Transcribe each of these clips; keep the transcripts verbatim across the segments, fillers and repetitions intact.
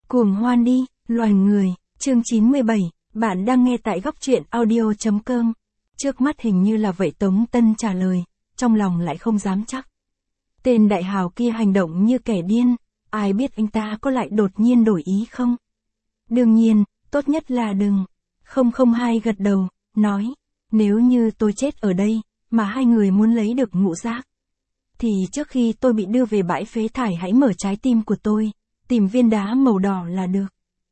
Cuồng hoan đi, loài người, chương chín mươi bảy, bạn đang nghe tại góc truyện audio.com. Trước mắt hình như là vậy Tống Tân trả lời, trong lòng lại không dám chắc. Tên đại hào kia hành động như kẻ điên, ai biết anh ta có lại đột nhiên đổi ý không? Đương nhiên, tốt nhất là đừng. không không hai gật đầu, nói, nếu như tôi chết ở đây, mà hai người muốn lấy được ngũ giác, thì trước khi tôi bị đưa về bãi phế thải hãy mở trái tim của tôi, tìm viên đá màu đỏ là được.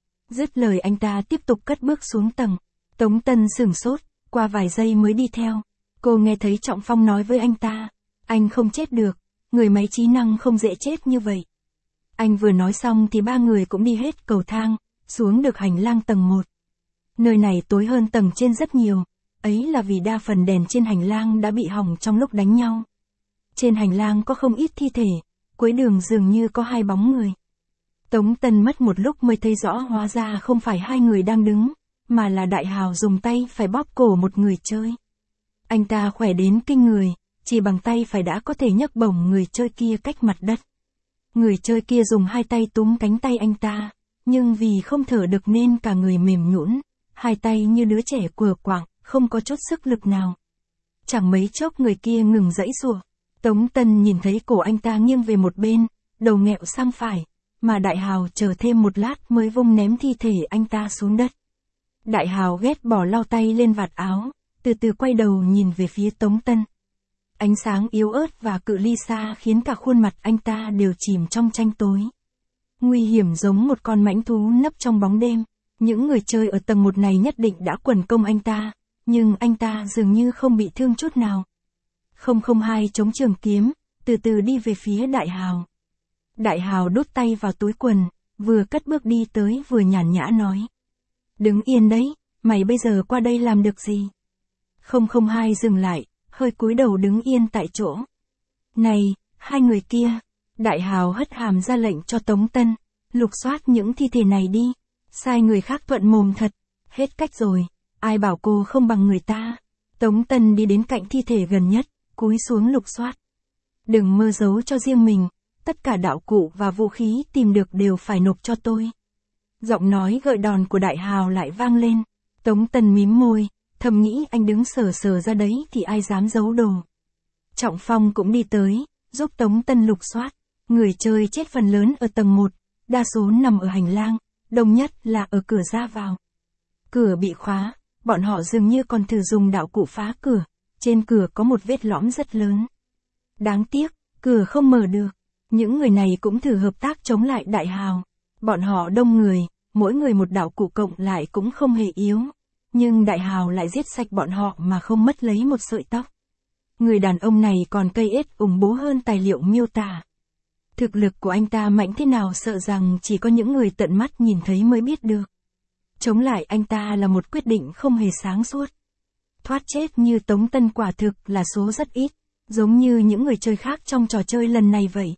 Dứt lời anh ta tiếp tục cất bước xuống tầng. Tống Tân sửng sốt, qua vài giây mới đi theo. Cô nghe thấy Trọng Phong nói với anh ta, anh không chết được, người máy trí năng không dễ chết như vậy. Anh vừa nói xong thì ba người cũng đi hết cầu thang, xuống được hành lang tầng một. Nơi này tối hơn tầng trên rất nhiều, ấy là vì đa phần đèn trên hành lang đã bị hỏng trong lúc đánh nhau. Trên hành lang có không ít thi thể, cuối đường dường như có hai bóng người. Tống Tân mất một lúc mới thấy rõ hóa ra không phải hai người đang đứng, mà là đại hào dùng tay phải bóp cổ một người chơi. Anh ta khỏe đến kinh người, chỉ bằng tay phải đã có thể nhấc bổng người chơi kia cách mặt đất. Người chơi kia dùng hai tay túm cánh tay anh ta, nhưng vì không thở được nên cả người mềm nhũn, hai tay như đứa trẻ quờ quạng, không có chút sức lực nào. Chẳng mấy chốc người kia ngừng giãy giụa. Tống Tân nhìn thấy cổ anh ta nghiêng về một bên, đầu nghẹo sang phải, mà đại hào chờ thêm một lát mới vung ném thi thể anh ta xuống đất. Đại hào ghét bỏ lau tay lên vạt áo, từ từ quay đầu nhìn về phía Tống Tân. Ánh sáng yếu ớt và cự ly xa khiến cả khuôn mặt anh ta đều chìm trong tranh tối. Nguy hiểm giống một con mãnh thú nấp trong bóng đêm. Những người chơi ở tầng một này nhất định đã quần công anh ta, nhưng anh ta dường như không bị thương chút nào. không không hai chống trường kiếm, từ từ đi về phía đại hào. Đại hào đút tay vào túi quần, vừa cất bước đi tới vừa nhàn nhã nói. Đứng yên đấy, mày bây giờ qua đây làm được gì? không không hai dừng lại, hơi cúi đầu đứng yên tại chỗ. Này, hai người kia. Đại hào hất hàm ra lệnh cho Tống Tân, lục soát những thi thể này đi. Sai người khác thuận mồm thật, hết cách rồi, ai bảo cô không bằng người ta. Tống Tân đi đến cạnh thi thể gần nhất, cúi xuống lục soát. Đừng mơ giấu cho riêng mình, tất cả đạo cụ và vũ khí tìm được đều phải nộp cho tôi. Giọng nói gợi đòn của đại hào lại vang lên. Tống Tân mím môi, thầm nghĩ anh đứng sờ sờ ra đấy thì ai dám giấu đồ. Trọng Phong cũng đi tới, giúp Tống Tân lục soát. Người chơi chết phần lớn ở tầng một, đa số nằm ở hành lang, đông nhất là ở cửa ra vào. Cửa bị khóa, bọn họ dường như còn thử dùng đạo cụ phá cửa, trên cửa có một vết lõm rất lớn. Đáng tiếc, cửa không mở được. Những người này cũng thử hợp tác chống lại đại hào. Bọn họ đông người, mỗi người một đạo cụ cộng lại cũng không hề yếu. Nhưng đại hào lại giết sạch bọn họ mà không mất lấy một sợi tóc. Người đàn ông này còn cây ết ủng bố hơn tài liệu miêu tả. Thực lực của anh ta mạnh thế nào sợ rằng chỉ có những người tận mắt nhìn thấy mới biết được. Chống lại anh ta là một quyết định không hề sáng suốt. Thoát chết như Tống Tân quả thực là số rất ít, giống như những người chơi khác trong trò chơi lần này vậy.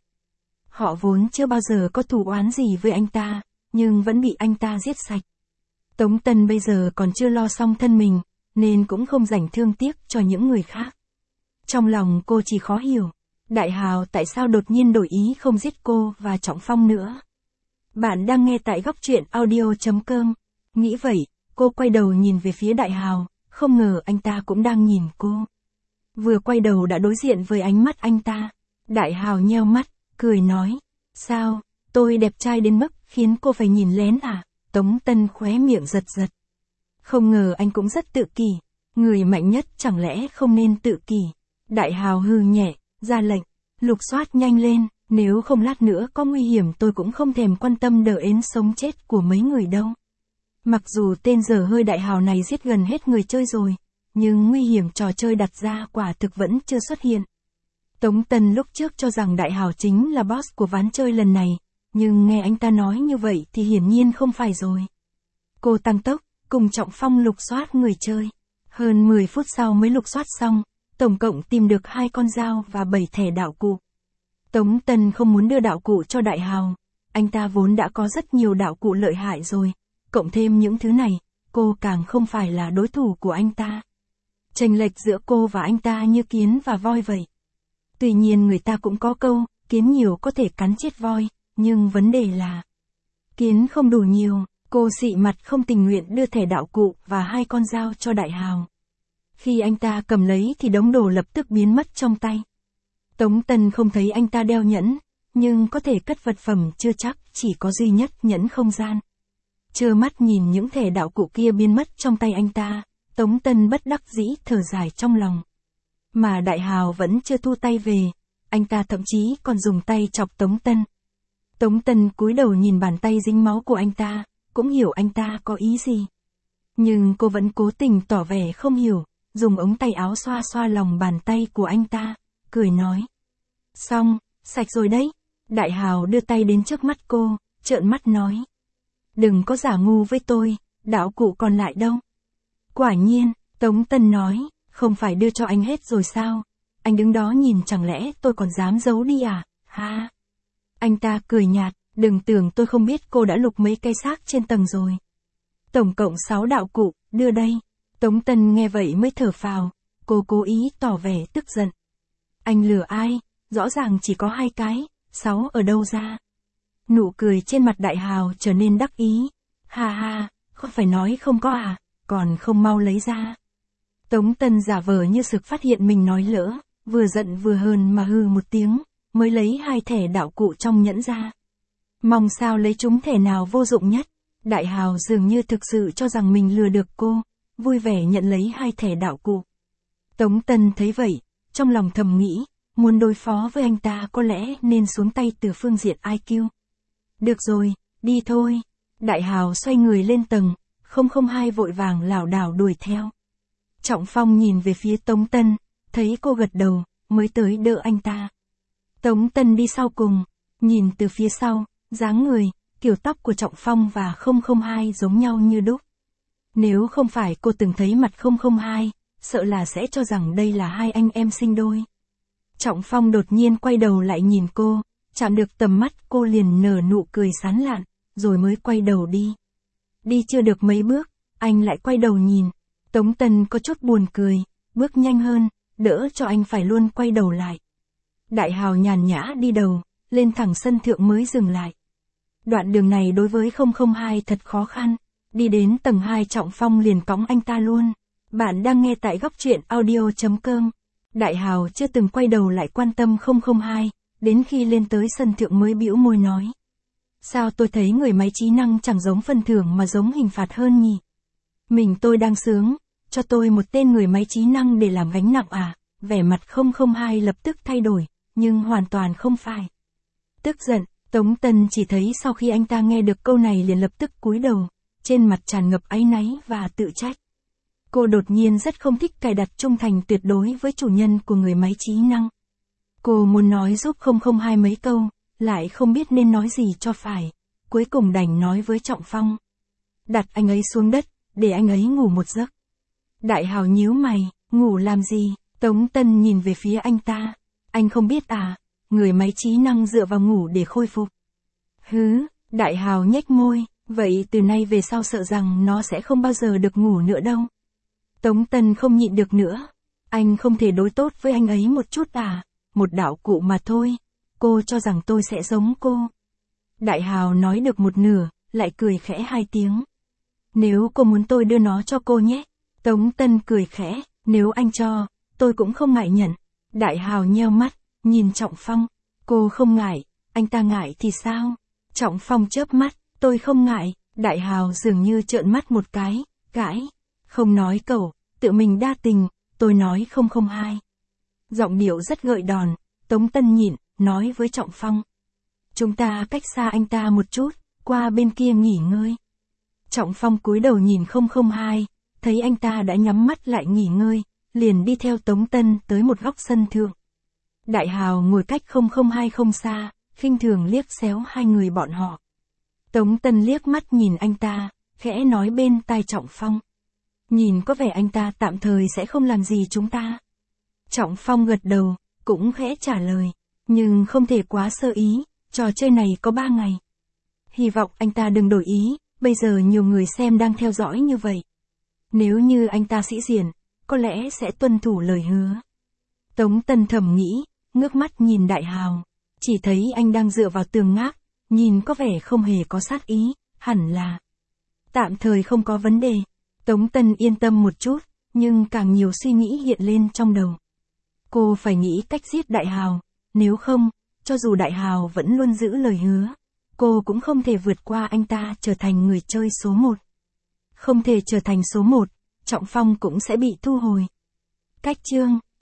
Họ vốn chưa bao giờ có thù oán gì với anh ta, nhưng vẫn bị anh ta giết sạch. Tống Tân bây giờ còn chưa lo xong thân mình, nên cũng không dành thương tiếc cho những người khác. Trong lòng cô chỉ khó hiểu, đại hào tại sao đột nhiên đổi ý không giết cô và Trọng Phong nữa. Bạn đang nghe tại góc truyện audio.com. Nghĩ vậy, cô quay đầu nhìn về phía đại hào, không ngờ anh ta cũng đang nhìn cô. Vừa quay đầu đã đối diện với ánh mắt anh ta. Đại hào nheo mắt, cười nói, sao, tôi đẹp trai đến mức khiến cô phải nhìn lén à? Tống Tân khóe miệng giật giật. Không ngờ anh cũng rất tự kỷ, người mạnh nhất chẳng lẽ không nên tự kỷ. Đại hào hừ nhẹ, ra lệnh, lục soát nhanh lên, nếu không lát nữa có nguy hiểm tôi cũng không thèm quan tâm đờ ến sống chết của mấy người đâu. Mặc dù tên dở hơi đại hào này giết gần hết người chơi rồi, nhưng nguy hiểm trò chơi đặt ra quả thực vẫn chưa xuất hiện. Tống Tân lúc trước cho rằng đại hào chính là boss của ván chơi lần này, nhưng nghe anh ta nói như vậy thì hiển nhiên không phải rồi. Cô tăng tốc, cùng Trọng Phong lục soát người chơi. Hơn mười phút sau mới lục soát xong, tổng cộng tìm được hai con dao và bảy thẻ đạo cụ. Tống Tân không muốn đưa đạo cụ cho đại hào, anh ta vốn đã có rất nhiều đạo cụ lợi hại rồi, cộng thêm những thứ này, cô càng không phải là đối thủ của anh ta. Chênh lệch giữa cô và anh ta như kiến và voi vậy. Tuy nhiên người ta cũng có câu, kiến nhiều có thể cắn chết voi, nhưng vấn đề là Kiến không đủ nhiều, cô xị mặt không tình nguyện đưa thẻ đạo cụ và hai con dao cho Đại Hào. Khi anh ta cầm lấy thì đống đồ lập tức biến mất trong tay. Tống Tân không thấy anh ta đeo nhẫn, nhưng có thể cất vật phẩm chưa chắc, chỉ có duy nhất nhẫn không gian. Trơ mắt nhìn những thẻ đạo cụ kia biến mất trong tay anh ta, Tống Tân bất đắc dĩ thở dài trong lòng. Mà Đại Hào vẫn chưa thu tay về, anh ta thậm chí còn dùng tay chọc Tống Tân. Tống Tân cúi đầu nhìn bàn tay dính máu của anh ta, cũng hiểu anh ta có ý gì. Nhưng cô vẫn cố tình tỏ vẻ không hiểu, dùng ống tay áo xoa xoa lòng bàn tay của anh ta, cười nói. Xong, sạch rồi đấy. Đại Hào đưa tay đến trước mắt cô, trợn mắt nói. Đừng có giả ngu với tôi, đạo cụ còn lại đâu. Quả nhiên, Tống Tân nói, không phải đưa cho anh hết rồi sao? Anh đứng đó nhìn chẳng lẽ tôi còn dám giấu đi à? Ha! Anh ta cười nhạt, đừng tưởng tôi không biết cô đã lục mấy cây xác trên tầng rồi. Tổng cộng sáu đạo cụ, đưa đây. Tống Tân nghe vậy mới thở phào, cô cố ý tỏ vẻ tức giận. Anh lừa ai? Rõ ràng chỉ có hai cái, sáu ở đâu ra? Nụ cười trên mặt Đại Hào trở nên đắc ý. Ha ha, không phải nói không có à, còn không mau lấy ra. Tống Tân giả vờ như sực phát hiện mình nói lỡ, vừa giận vừa hờn mà hừ một tiếng, mới lấy hai thẻ đạo cụ trong nhẫn ra. Mong sao lấy chúng thẻ nào vô dụng nhất. Đại Hào dường như thực sự cho rằng mình lừa được cô, vui vẻ nhận lấy hai thẻ đạo cụ. Tống Tân thấy vậy, trong lòng thầm nghĩ, muốn đối phó với anh ta có lẽ nên xuống tay từ phương diện i kiu. Được rồi, đi thôi. Đại Hào xoay người lên tầng, không không hai vội vàng lảo đảo đuổi theo. Trọng Phong nhìn về phía Tống Tân, thấy cô gật đầu, mới tới đỡ anh ta. Tống Tân đi sau cùng, nhìn từ phía sau, dáng người, kiểu tóc của Trọng Phong và không không hai giống nhau như đúc. Nếu không phải cô từng thấy mặt không không hai, sợ là sẽ cho rằng đây là hai anh em sinh đôi. Trọng Phong đột nhiên quay đầu lại nhìn cô, chạm được tầm mắt cô liền nở nụ cười sán lạn, rồi mới quay đầu đi. Đi chưa được mấy bước, anh lại quay đầu nhìn. Tống Tân có chút buồn cười, bước nhanh hơn, đỡ cho anh phải luôn quay đầu lại. Đại Hào nhàn nhã đi đầu, lên thẳng sân thượng mới dừng lại. Đoạn đường này đối với không không hai thật khó khăn, đi đến tầng hai Trọng Phong liền cõng anh ta luôn. Bạn đang nghe tại góc truyện audio chấm com. Đại Hào chưa từng quay đầu lại quan tâm không không hai, đến khi lên tới sân thượng mới bĩu môi nói. Sao tôi thấy người máy trí năng chẳng giống phân thưởng mà giống hình phạt hơn nhỉ? Mình tôi đang sướng, cho tôi một tên người máy trí năng để làm gánh nặng à? Vẻ mặt không không hai lập tức thay đổi, nhưng hoàn toàn không phải. Tức giận, Tống Tân chỉ thấy sau khi anh ta nghe được câu này liền lập tức cúi đầu, trên mặt tràn ngập áy náy và tự trách. Cô đột nhiên rất không thích cài đặt trung thành tuyệt đối với chủ nhân của người máy trí năng. Cô muốn nói giúp không không hai mấy câu, lại không biết nên nói gì cho phải, cuối cùng đành nói với Trọng Phong. Đặt anh ấy xuống đất, để anh ấy ngủ một giấc. Đại Hào nhíu mày, ngủ làm gì? Tống Tân nhìn về phía anh ta. Anh không biết à, người máy trí năng dựa vào ngủ để khôi phục. Hứ, Đại Hào nhếch môi, vậy từ nay về sau sợ rằng nó sẽ không bao giờ được ngủ nữa đâu. Tống Tân không nhịn được nữa. Anh không thể đối tốt với anh ấy một chút à, một đạo cụ mà thôi. Cô cho rằng tôi sẽ giống cô. Đại Hào nói được một nửa, lại cười khẽ hai tiếng. Nếu cô muốn tôi đưa nó cho cô nhé. Tống Tân cười khẽ, nếu anh cho, tôi cũng không ngại nhận. Đại Hào nheo mắt, nhìn Trọng Phong. Cô không ngại, anh ta ngại thì sao? Trọng Phong chớp mắt, tôi không ngại. Đại Hào dường như trợn mắt một cái, cãi. Không nói cậu, tự mình đa tình, tôi nói không không hai. Giọng điệu rất gợi đòn, Tống Tân nhịn, nói với Trọng Phong. Chúng ta cách xa anh ta một chút, qua bên kia nghỉ ngơi. Trọng Phong cúi đầu nhìn không không hai, thấy anh ta đã nhắm mắt lại nghỉ ngơi, liền đi theo Tống Tân tới một góc sân thượng. Đại Hào ngồi cách không không hai không xa, khinh thường liếc xéo hai người bọn họ. Tống Tân liếc mắt nhìn anh ta, khẽ nói bên tai Trọng Phong. Nhìn có vẻ anh ta tạm thời sẽ không làm gì chúng ta. Trọng Phong gật đầu, cũng khẽ trả lời, nhưng không thể quá sơ ý, trò chơi này có ba ngày. Hy vọng anh ta đừng đổi ý, bây giờ nhiều người xem đang theo dõi như vậy. Nếu như anh ta sĩ diện, có lẽ sẽ tuân thủ lời hứa. Tống Tân thầm nghĩ, ngước mắt nhìn Đại Hào, chỉ thấy anh đang dựa vào tường ngáp, Nhìn có vẻ không hề có sát ý, hẳn là tạm thời không có vấn đề. Tống Tân yên tâm một chút, nhưng càng nhiều suy nghĩ hiện lên trong đầu. Cô phải nghĩ cách giết Đại Hào, nếu không, cho dù Đại Hào vẫn luôn giữ lời hứa, cô cũng không thể vượt qua anh ta trở thành người chơi số một. Không thể trở thành số một, Trọng Phong cũng sẽ bị thu hồi. Cách chương